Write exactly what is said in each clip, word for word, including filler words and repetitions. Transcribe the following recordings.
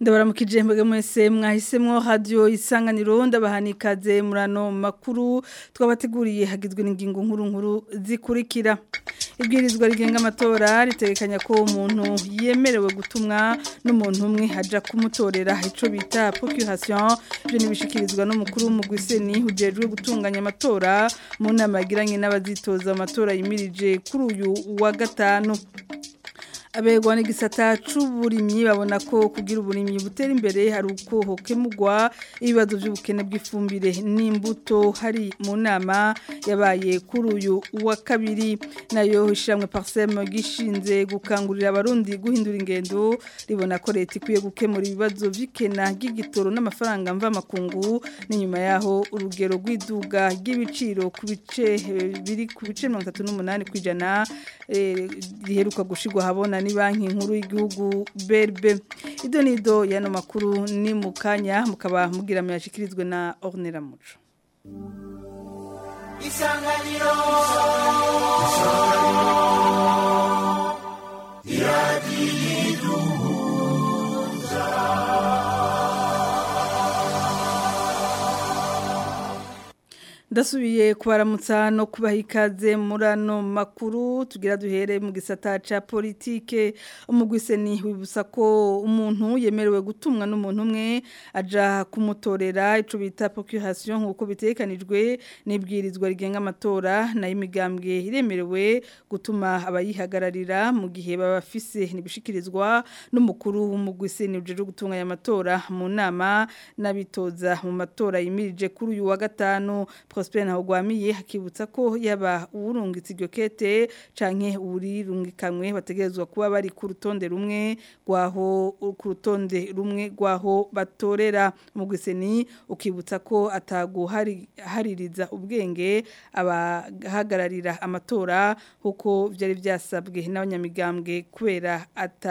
Ndabaramukije mbege mwese mwahisemwo radio isanganiro ndabahanikaze murano makuru twabateguriye hagizwe n'ingingo nkuru nkuru zikurikira. Ibwirizwa rigenga amatora ritegekanya ko umuntu yemerewe gutumwa n'umuntu umwe haja kumutorera ico bita procuration je nibishikirizwa n'umukuru mu Gwiseni hujejwe gutunganya amatora mu nama yagiranye n'abazitoza amatora yimirije kuri uyu wa gatanu. Abegwa n'igisata c'uburimyi babona ko kugira uburimyi butera imbere hari uko hokemugwa ibibazo by'ubukene bw'ifumbire n'imbuto hari mu nama yabaye kuri uyu wa kabiri nayo ishamwe Parsem gishinze gukangurira abarundi guhindura ingendo ribona ko leta ikwiye gukemura ibibazo by'ikena ry'igitoro n'amafaranga mva makungu n'inyuma yaho urugero rw'iduga ry'ibiciro ku bice biri ku bice mirongo itatu n'umunani kwijana eh, riheruka gushigwa habona ni banki nkuru y'igihugu B R B. Ido nido yano makuru ni mukanya mukaba mugira muyashikirizwe na Ornera Muco. Isanganiro Yadiduza Ndasubiye kubaramutsa no kubaha ikaze murano makuru tugira duhere mu gisata ca politike umugwiseni wibusa ko umuntu yemerewe gutumwa n'umuntu umwe aja kumutorera ico bita procuration nkuko bitekanijwe n'ibwirizwa rigenga amatora na imigambwe iremerewe gutuma abayihagararira mu gihe babafise nibishikirizwa n'umukuru w'umugwiseni ujeje gutunganya amatora mu nama n'abitoza mu matora yimirije kuri uyu wa gatanu. Prosper Ntahogwamiye hakibutsa ko yaba urungitse iryo kete canke urirungikanwe bategerezwa kuba bari ku rutonde rumwe rwaho ku rutonde rumwe rwaho batorera mu Gwiseni ukibutsa ko ataguhari haririza ubwenge abahagararira amatora huko vyari vyasabwe n'abanyamigambwe kubera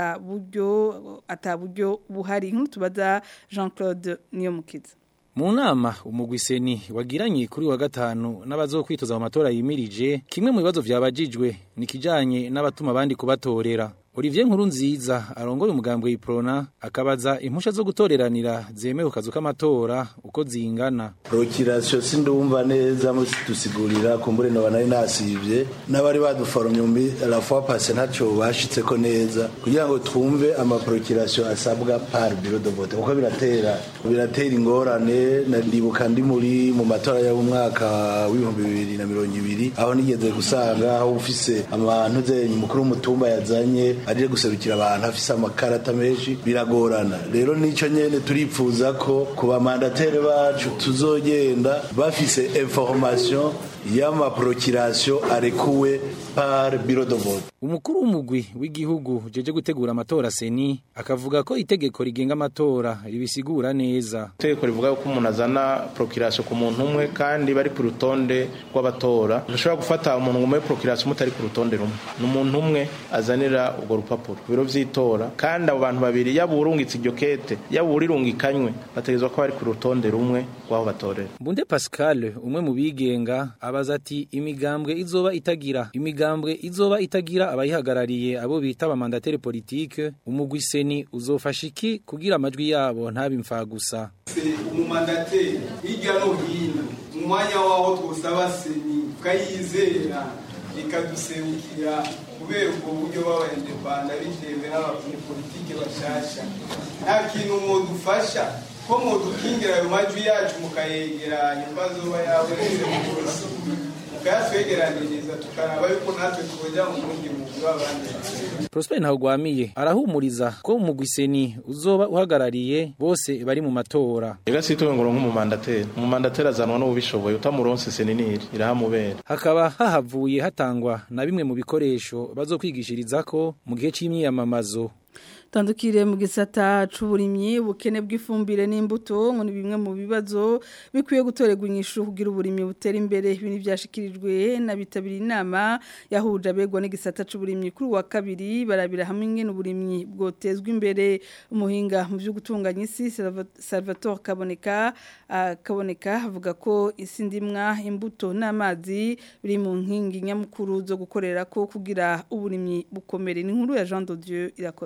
ataburyo ataburyo buhari nk'utubaza Jean-Claude Niyomukiza. Mu nama umugwiseni wagiranye kuri wa gatanu n'abazokwitoza mu matora yimirije kimwe mu bibazo vyabajijwe nikijanye n'abatuma abandi kubatorera. Olivier Nkurunziza arongoye umugambwe y'iprona akabaza impusha zo gutoreranira zemewe kazuka amatora uko zingana. Procuration sindumva neza musitusigurira kumbure no banari nasivye n'abari baduforomye mu la fois passée ntaco bashitse ko neza kugira ngo twumve ama procuration asabwa par bureau de vote uko biratera biratera ingorane na ndibuka ndi muri mu matora ya mu mwaka w'ibihumbi bibiri na mirongo ibiri aho nigeze gusanga aho ufise abantu zenye mukuru w'umutumba yazanye aje guserukira abantu afise amakarata menshi biragorana rero nico nyene turipfuza ko kuba mandatere bacu tuzogenda bafise information yama procuration arekuwe par bureau de vote. Umukuru w'umugwi w'igihugu jeje gutegura amatora seni akavuga ko itegeko rigenga amatora ribisigura neza. Itegeko rivuga ko umuntu azana procuration ku muntu umwe kandi bari ku rutonde rw'abatora ushobora gufata umuntu umwe procuration mutari ku rutonde rumwe n'umuntu umwe azanira ubwo rupapuro biro vyitora kandi abo bantu babiri yaba urungitse iryo kete yaba urirungikanywe bategezwa ko bari ku rutonde rumwe rw'aho batorera. Mbunde Pascal umwe mu bigenga abaza ati imigambwe izoba itagira imigambwe izoba itagira abayihagarariye abo bita abamandateri politique umugwiseni uzofasha iki kugira amajwi yabo ntabimfa gusa. Umumandateri hirya no hino mu mwanya waho twosaba seni kayizera ikaduserukira kubera ubwo buryo b'abanyarwanda bitewe n'abanyapolitike bashasha nta kintu mudufasha ko mudukingira ayo majwi yacu mukayegeranya imbazoba yawe neza mukayatwegeraniriza tukaraba yuko natwe twojya mu mundi mugwi w'abandi. Prosper Ntahogwamiye arahumuriza ko umugwiseni uzoba uhagarariye bose bari mu matora. Ega sitowe ngo nk'umumandateri umumandateri azanwa no ubishoboye utamuronse seniniri irahamubera. Hakaba hahavuye hatangwa na bimwe mu bikoresho bazokwigishirizako mu gihe c'imyiyamamazo. Tandukire mu gisata c'uburimyi ubukene bw'ifumbire n'imbuto ngo ni bimwe mu bibazo bikwiye gutorerwa inyishu kugira uburimyi butera imbere ibintu byashikirijwe na bitabiri inama yahuje abegwa n'igisata c'uburimyi kuri wa kabiri barabira hamwe ingene uburimyi bwotezwa imbere umuhinga mu byo gutunganya isi Salvatore Kaboneka uh, Kaboneka avuga ko isi ndimwa imbuto n'amazi biri mu nkingi nyamukuru zo gukorera ko kugira uburimyi bukomere ni nkuru ya Jean de Dieu irakoze.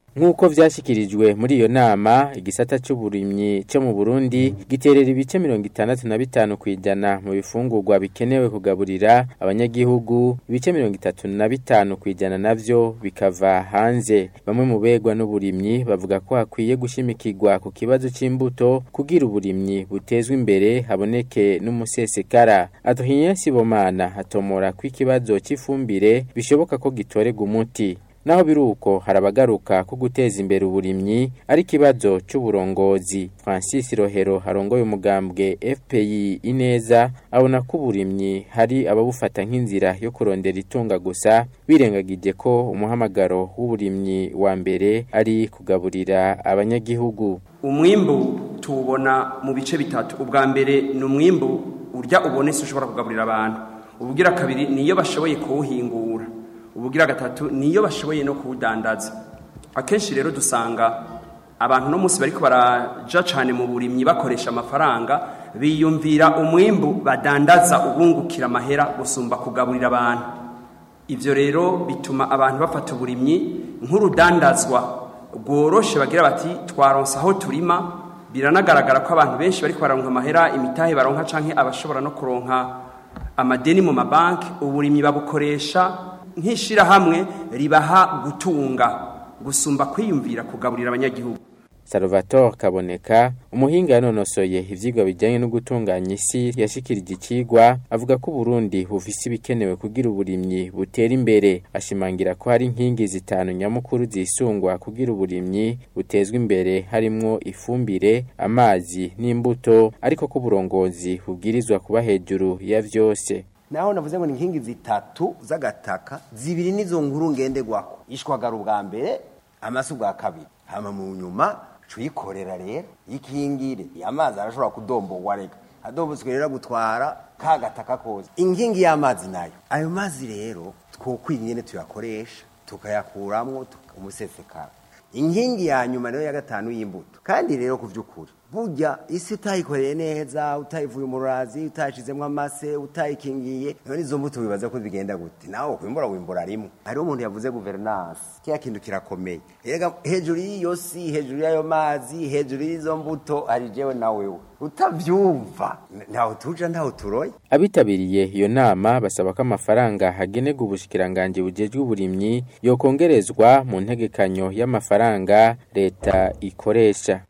Nk'uko vyashikirijwe muri iyo nama, igisata c'uburimyi cyo mu Burundi giterera ibice mirongo itandatu na bitanu kwijana mu bifungurwa bikenewe kugaburira abanyagihugu, ibice mirongo itatu na bitanu kwijana navyo bikava hanze. Bamwe mu begwa n'uburimyi bavuga ko hakwiye gushimikirwa ku kibazo c'imbuto kugira uburimyi butezwe imbere haboneke n'umusesekara. Adrien Sibomana atomora ko ikibazo c'ifumbire bishoboka ko gitorega umuti. Naho biruko harabagaruka ko guteza imbere uburimyi ari kibazo c'uburongozi. Francis Rohero harongoye umugambwe F P I Ineza abona ko uburimyi hari ababufata nk'inzira yo kurondera itunga gusa, birengagije ko umuhamagaro w'uburimyi wa mbere ari kugaburira abanyagihugu. Umwimbu tubona mu bice bitatu. Ubwa mbere ni umwimbu urya ubonese ushobora kugaburira abantu. Ubugira kabiri niyo bashoboye kuwuhingura. Ubugira gatatu niyo bashoboye no kuwudandaza. Akenshi rero dusanga abantu no munsi bariko baraja cane mu burimyi bakoresha amafaranga, biyumvira umwimbu badandaza ubungukira amahera gusumba kugaburira abantu. Ivyo rero bituma abantu bafata uburimyi nk'urudandazwa rworoshe, bagira bati twaronsa aho turima. Biranagaragara ko abantu benshi bariko baronka amahera, imitahe baronka canke abashobora no kuronka amadeni mu mabanki, uburimyi babukoresha nkishira hamwe ribaha gutunga gusumba kwiyumvira kugaburira abanyagihugu. Salvatore Kaboneka, umuhinga yanonosoye ivyigwa bijanye no gutunganya isi, yashikirije ikigwa avuga ko Burundi bufise ibikenewe kugira uburimyi butera imbere. Ashimangira ko hari inkingi zitanu nyamukuru zisungwa kugira uburimyi butezwe imbere, harimwo ifumbire, amazi n'imbuto, ariko ko uburongozi bubwirizwa kuba hejuru ya vyose. Naho navuze ngo ni inkingi zitatu z'agataka, zibiri nizo nkuru ngendegwako. Ishwagara ubwa mbere, amasu bwa kabiri. Hama mu nyuma cuyikorera rero ikingire amazi arashobora kudomborwa reka adombozwe rero gutwara ka gataka koze. Inkingi y'amazi nayo, ayo mazi rero twokwinyene tuyakoresha tukayakuramwo umusesekara. Inkingi ya nyuma rero ya gatanu y'imbuto. Kandi rero kuvyukuri burya isi utayikoreye neza, utayivuye umurazi, utashizemwe amase, utayikingiye, none izo mbuto bibaza ko bigenda gute? Naho kwimbura wimbura rimwe. Hari umuntu yavuze governance, kiya kintu kirakomeye. Erega hejuru y'iyo si, hejuru y'ayo mazi, hejuru y'izo mbuto hari jewe na wewe. Utavyumva ntaho tuja ntaho turoye. Abitabiriye iyo nama basaba ko amafaranga hagenerwa ubushikiranganje bujejwe uburimyi yokongerezwa mu ntegekanyo y'amafaranga leta ikoresha.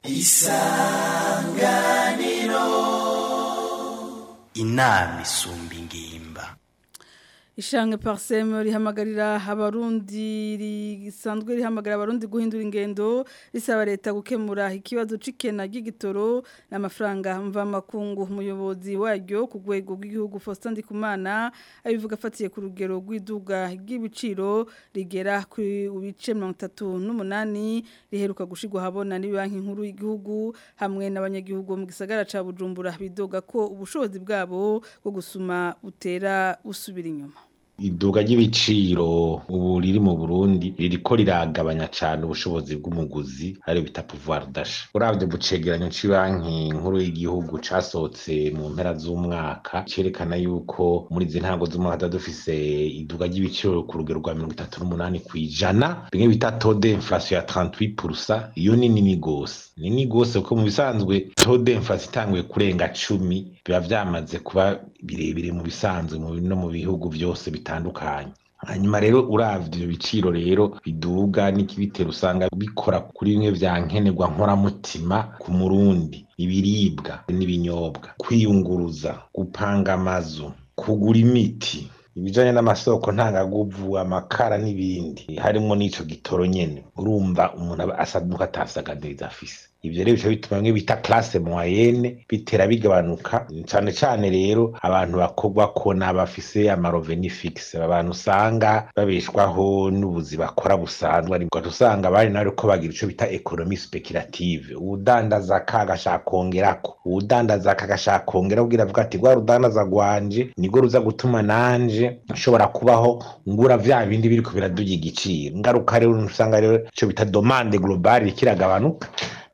Isanganiro inama isumba ingimba. Ishange Parsem rihamagarira abarundi risanzwe rihamagarira abarundi guhindura ingendo, risaba leta gukemura ikibazo cikena gigitoro n'amafaranga mva makungu. Umuyobozi waryo ku rwego rw'igihugu Faustin Ndikumana abivuga afatiye ku rugero rw'iduga ry'ibiciro rigera ku bice mirongo itatu n'umunani riheruka gushigwa habona ni banki nkuru y'igihugu hamwe n'abanyagihugu mu gisagara ca Bujumbura bidoga ko ubushobozi bwabo bwo gusuma butera usubira inyuma. Iduga ry'ibiciro ubu riri mu Burundi ririko riragabanya cyane ubushobozi bw'umuguzi, ari bita pouvoir d'achat. Uravye bucegeranyo c'banki nkuru y'igihugu casohotse mu mpera z'umwaka cerekana yuko muri izi ntango z'umwaka dufise iduga ry'ibiciro ku rugero rwa mirongo itatu n'umunani kwijana, bimwe bita taux d'inflation ya trente-huit pour cent. Iyo ni nini gose, nini gose kuko mu bisanzwe taux d'inflation itanguye kurenga cumi biba vyamaze kuba birebire mu bisanzwe mu no mu bihugu byose bitandukanye. Hanyuma rero uravye ibyo biciro rero biduga n'ikibitero usanga bikora kuri bimwe vya nkenerwa nkoramutima ku Murundi: ibiribwa n'ibinyobwa, kwiyunguruza, gupanga amazu, kugura imiti, ibijanye n'amasoko ntangaguvu, amakara n'ibindi, harimo n'ico gitoro nyene. Urumva umuntu asaduka atasagadiriza afise. Ivyo rero bica bituma bimwe bita classe moyenne bitera bigabanuka, cyane cyane rero abantu bakogwa ko n'abafise amaroveni fixe, abantu usanga babeshwaho n'ubuzi bakora busanzwe, ariko usanga bari nari ko bagira ico bita economie speculative. Udandaza kagashaka kongerako, udandaza kagashaka kongera kugira avuga ati gwa rudandaza gwanje nigo ruza gutuma nanje nshobora kubaho ngura vya bindi biriko biraduga igiciro. Ngaruka rero usanga rero ico bita demande globale kiragabanuka,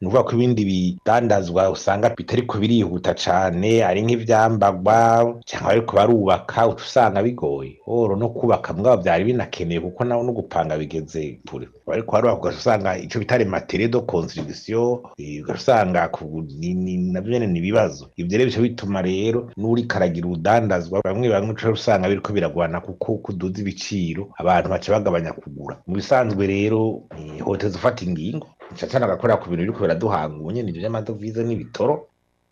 ni ukuvuga ko ibindi bidandazwa usanga bitariko birihuta cane ari nk'ivyambagwa cyangwa ariko barubaka uca usanga bigoye oro no kubaka mugabo vyari binakeneye kuko naho no gupanga bigeze kure ariko barubaka ugaca usanga ico bitari matériel de construction ugaca usanga navyo nyene ni ibibazo ivyo rero bica bituma rero n'uri karagira udandazwa bamwe bamwe uca usanga biriko biragwana kuko kuduza ibiciro abantu baca bagabanya kugura mu bisanzwe rero hoteza ufata ingingo cyane agakora ku bintu biriko biraduhanguye n'ivyo by'amadovize n'ibitoro.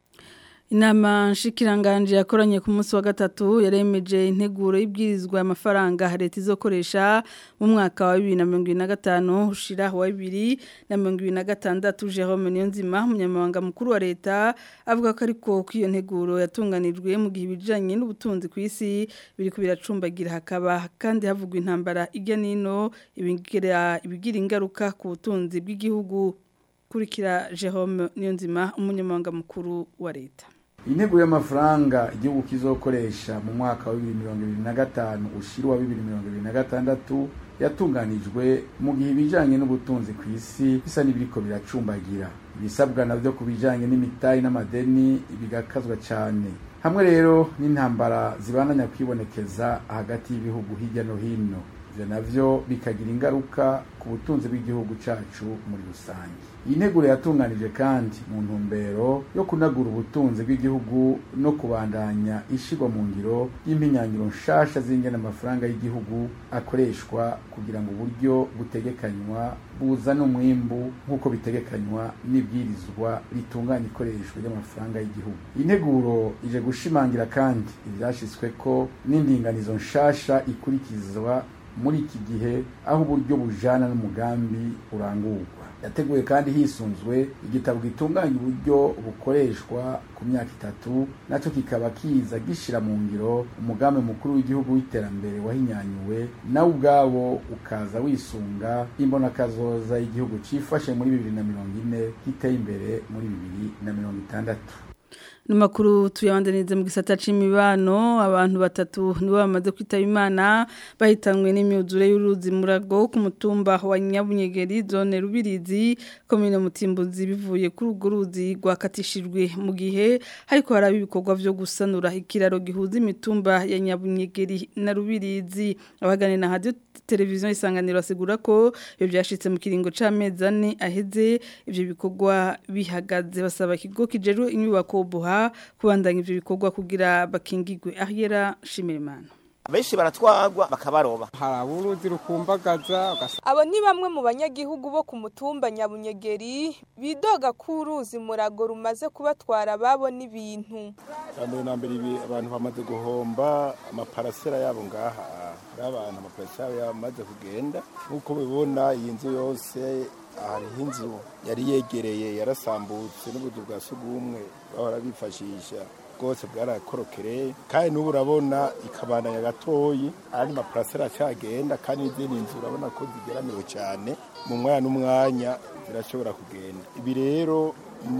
Inama nshikiranganje yakoranye ku munsi wa gatatu yaremeje integuro y'ibwirizwa amafaranga leta izokoresha mu mwaka wa bibiri na mirongo ibiri na gatanu ushira wa bibiri na mirongo ibiri na gatandatu. Jerome Niyonzima umunyamabanga mukuru wa leta avuga ko ariko ko iyo nteguro yatunganijwe mu gihe ibijanye n'ubutunzi ku isi biri kubiracumbagira hakaba kandi havugwa intambara ijya nino ibigira ibigira ingaruka ku butunzi bw'igihugu. Kurikira Jerome Niyonzima umunyamabanga mukuru wa leta. Intego y'amafaranga igihugu kizokoresha mu mwaka wa bibiri na mirongo ibiri na gatanu ushira wa bibiri na mirongo ibiri na gatandatu yatunganijwe mu gihe ibijanye n'ubutunzi ku isi bisa n'ibiriko biracumbagira ibisabwa navyo ku bijanye n'imitayi n'amadeni bigakazwa cyane hamwe rero n'intambara zibananya kwibonekeza hagati y'ibihugu hirya no hino ivyo navyo bikagira ingaruka ku butunzi bw'igihugu cacu muri rusange. Iyi nteguro yatunganije kandi mu ntumbero yo kunagura ubutunzi bw'igihugu no kubandanya ishigwa mu ngiro y'impinyanyiro nshasha z'ingene amafaranga y'igihugu akoreshwa kugira ngo uburyo butegekanywa buzana umwimbu nk'uko bitegekanywa n'ibwirizwa ritunganya ikoreshwa ry'amafaranga y'igihugu. Iyi nteguro ije gushimangira kandi ivyashitswe ko n'indinganizo nshasha ikurikizwa muri iki gihe aho uburyo bujana n'umugambi urangurwa. Yateguye kandi hisunzwe igitabo gitunganya uburyo bukoreshwa ku myaka itatu naco kikaba kiza gishira mu ngiro umugambi mukuru w'igihugu w'iterambere wahinyanyuwe na ubwabo ukaza wisunga imbona kazoza y'igihugu cifashe muri bibiri na mirongo ine kiteye imbere muri bibiri na mirongo itandatu. Numakuru tuyabandanize mu gisata c'imibano abantu batatu nibo bamaze kwitaba Imana bahitanwe n'imyuzure y'uruzi Murago ku mutumba wa Nyabunyegeri zone Rubirizi komine Mutimbuzi bivuye kuri urwo ruzi rwakatishijwe mu gihe hariko haraba ibikorwa vyo gusanura ikiraro gihuza imitumba ya Nyabunyegeri na Rubirizi. Abagane na radio televiziyo Isanganiro asigura ko iyo byashitse mu kiringo c'amezi ane aheze ivyo bikorwa bihagaze basaba ikigo kijerwe inyubako buha kubandanya ivyo bikorwa kugira bakingigwe. Ariera Shimirimana benshi baratwagwa bakabaroba haraburuzi rukumbagaza. Abo ni bamwe mu banyagihugu bo ku mutumba Nyabunyegeri bidoga ku ruzi Murago rumaze kubatwara babo n'ibintu. Kandi nambere ibi abantu bamaze guhomba amaparasera yabo ngaha abantu amaparasera yamaze kugenda nkuko bibona iyi nzu yose hariho inzu yari yegereye yarasambutse n'ubuzu bwa sugumwe bahora bifashisha bwose bwarakorokereye kandi n'ubu urabona ikabandanya gatoyi ari maparasera cyagenda kandi izindi nzu urabona ko zigeramiwe cyane mu mwanya n'umwanya zirashobora kugenda. Ibi rero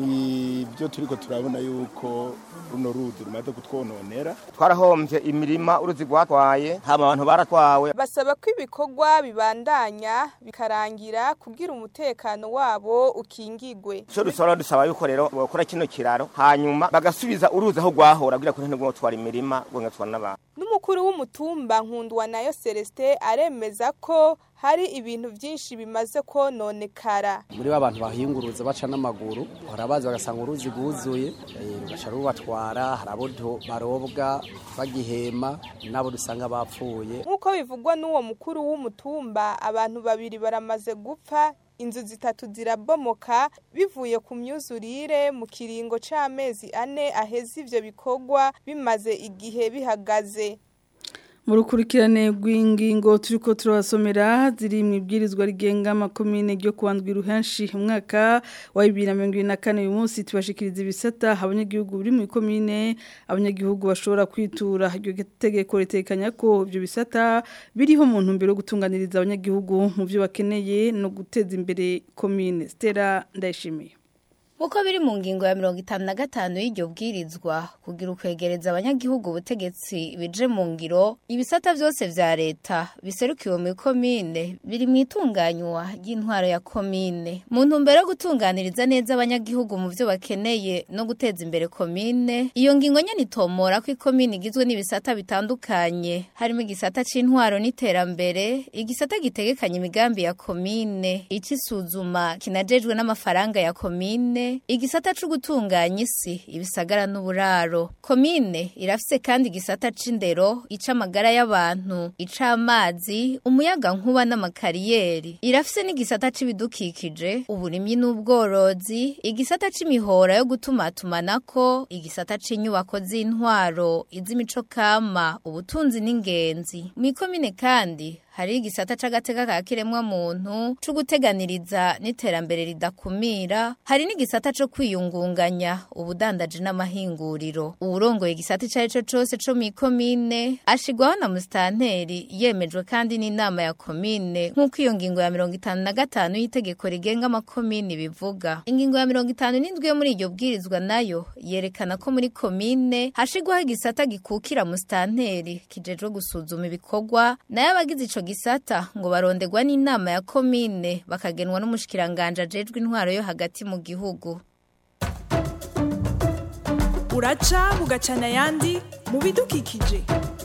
ni byo turiko turabona yuko runo ruzi rumaze kutwononera. Twarahombye imirima uruzi rwatwaye hama abantu baratwawe. Basaba ko ibikorwa bibandanya bikarangira kugira umutekano wabo ukingigwe. Cyo dusaba dusaba yuko rero bakora kino kiraro hanyuma bagasubiza uruzi aho rwahora kugira ko ntego twara imirima ngo ngatwana n'abantu. N'umukuru w'umutumba Nkundwa nayo Celestin aremeza ko hari ibintu byinshi bimaze kononekara. Muri abantu bahinguruza baca n'amaguru harabazi bagasanga uruzi guzuye baca rubatwara harabo barobwa bagihema nabo dusanga bapfuye. Nkuko bivugwa n'uwo mukuru w'umutumba abantu babiri baramaze gupfa inzu zitatu zirabomoka bivuye ku myuzurire mu kiringo c'amezi ane aheze ivyo bikorwa bimaze igihe bihagaze. Murukurikirane rw'ingingo turiko turabasomera ziri mu ibwirizwa rigenga amakomine ryo kuwandwa iruhenshi umwaka wa bibiri na mirongo ibiri na kane uyu munsi tubashikiriza ibisata abanyagihugu biri mu komine abanyagihugu bashobora kwitura iryo tegeko ritekanya ko ibyo bisata biriho mu ntumbero yo gutunganiriza abanyagihugu mu byo bakeneye no guteza imbere komine. Stella Ndayishimiye. Uko biri mu ngingo ya mirongo itanu na gatanu y'iryo bwirizwa kugira ukwegereza abanyagihugu ubutegetsi bije mu ngiro ibisata byose vya leta biserukiwe mu komine biri mu itunganywa ry'intwaro ya komine mu ntumbero yo gutunganiriza neza abanyagihugu mu byo bakeneye no guteza imbere komine. Iyo ngingo nyene itomora ko ikomine igizwe n'ibisata bitandukanye harimo igisata c'intwaro n'iterambere, igisata gitegekanya imigambi ya komine, icisuzuma kinajejwe n'amafaranga ya komine, igisata cyo gutunganya isi ibisagara n'uburaro. Komine irafise kandi igisata c'indero, icamagara y'abantu, icamazi, umuyaga nkuba n'amakariyeri. Irafise n'igisata c'ibidukikije, uburimyi n'ubworozi, igisata c'imihora yo gutumatumanako, igisata c'inyubako z'intwaro, iz'imico kama, ubutunzi n'ingenzi. Mu ikomine kandi hari igisata c'agateka ka kiremwa muntu cyo guteganiriza n'iterambere ridakumira, hari n'igisata cyo kwiyungunganya ubudandaje n'amahinguriro. Uburongoye igisata cari cyo cose cyo mu komine ashigwaho na mustanteri yemejwe kandi n'inama ya komine nk'uko iyo ngingo ya mirongo itanu na gatanu y'itegeko rigenga amakomine bivuga. Ingingo ya mirongo itanu n'indwi yo muri iryo bwirizwa nayo yerekana ko muri komine hashigwaho igisata gikukira mustanteri kijejwe gusuzuma ibikorwa nayo abagize ico gisata ngo barondegwa n'inama ya komine bakagenwa n'umushikiranganje ajejwe intwaro yo hagati mu gihugu. Uraca bugacana yandi mu bidukikije.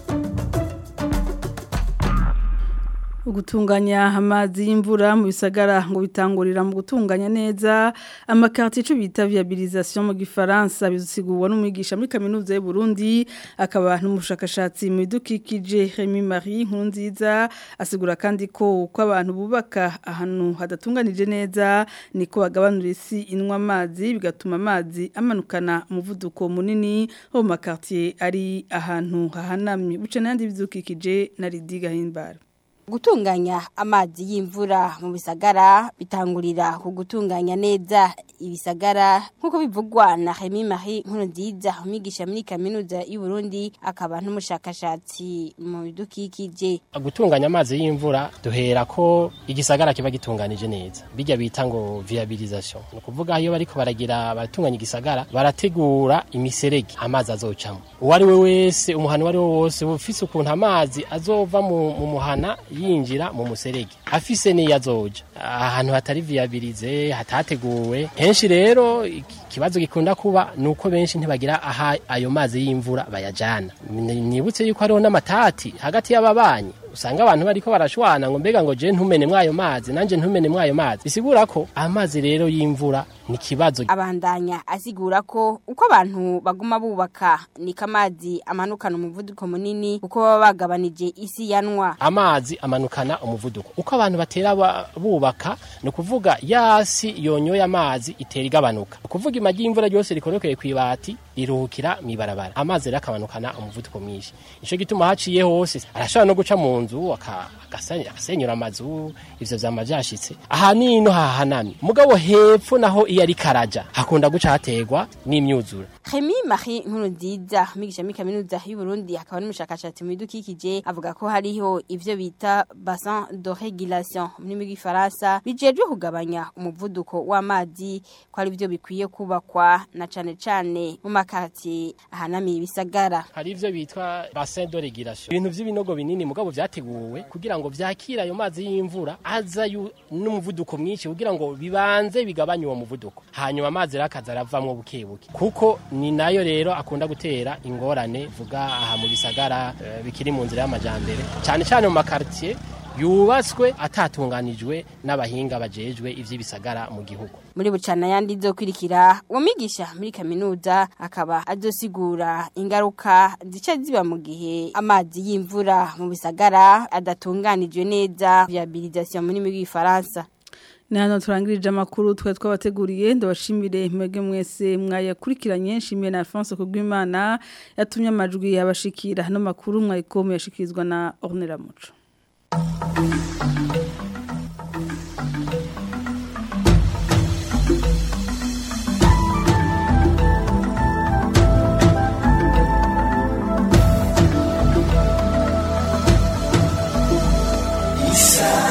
Ugutunganya amazi y'imvura mu bisagara ngo bitangurira mu gutunganya neza amakarti cyo bita viabilisation mu gifaransa bizusigurwa n'umwigisha muri kaminuza y'u Burundi akaba n'umushakashatsi mu bidukikije Rémi Marie Nkunziza asigura kandi ko uko abantu bubaka ahantu hadatunganije neza niko bagabanura isi inwa amazi bigatuma amazi amanukana umuvuduko munini ho mu makarti ari ahantu hahanamye buce n'andi bidukikije na Ridiga Himbara. Gutunganya amazi y'imvura mu bisagara bitangurira ku gutunganya neza ibisagara nkuko bivugwa na Rémi Marie Nkunziza umwigisha muri kaminuza y'u Burundi akaba n'umushakashatsi mu bidukikije. Gutunganya amazi y'imvura duhera ko igisagara kiba gitunganije neza bijya bita ngo viabilisation no kuvuga iyo bariko baragira batunganya igisagara barategura imiserege amazi azocamo uwari we wese umuhana wari wose ufise ukuntu amazi azova mu, mu muhana yinjira mu muserege afise ni yazoja ahantu hatari viabilize hatateguwe. Henshi rero ikibazo gikunda kuba nuko benshi ntibagira aha ayo mazi y'imvura bayajana. Nibutse yuko hariho n'amatati hagati y'ababanyi usanga abantu bariko barashwana ngo mbega ngo je ntumene mwayo mazi nanje ntumene mwayo mazi bisigura ko amazi rero y'imvura ni kibazo. Abandanya asigura ko uko abantu baguma bubaka ni kamazi amanukana umuvuduko munini uko baba bagabanije isi yanwa. Amazi amanukana umuvuduko uko abantu batera bubaka no kuvuga yasi yonyoya amazi itera igabanuka kuvuga imagi y'imvura ryose rikorokeye kwibati riruhukira mibarabara amazi rakamanukana umuvuduko mwinshi ico gituma haciye hose arashobora no guca mu nzu akasanya akasenyura amazu ivyo vyamajashitse aha nino hahanamye mugabo hepfo naho iyo ari karaja hakunda guca hategwa n'imyuzura. Rémi Marie Nkunziza umwigisha muri kaminuza y'u Burundi akaba n'umushakashatsi mu bidukikije avuga ko hariho ivyo bita bassin de régulation muri gifaransa bijejwe kugabanya umuvuduko w'amazi ko ari byo bikwiye kubakwa na cane cane mu makati ahanamiye ibisagara. Hari ivyo bitwa bassin de régulation ibintu vy'ibinogo binini mugabo vyateguwe kugira ngo vyakira ayo mazi y'imvura aza n'umuvuduko mwinshi kugira ngo bibanze bigabanye uwo muvuduko hanyuma amazi rakaza aravamwo bukebuke kuko ni nayo rero akunda gutera ingorane vuga aha mu bisagara e, bikiri mu nzira y'amajambere cyane cyane mu makartier yubatswe atatunganijwe n'abahinga bajejwe ivy'ibisagara mu gihugu. Muri bucana yandi zokwirikira uwo mwigisha muri kaminuza akaba azosigura ingaruka zica ziba mu gihe amazi y'imvura mu bisagara adatunganijwe neza viabilisation muri mu Faransa. Ni hano turangirije amakuru twe twabateguriye ndabashimire mwege mwese mwayakurikiranye nshimiye na Alphonse Kugwimana yatumye amajwi abashikira hano makuru mwayikomo yashikirizwa na Ornella Muco. Isa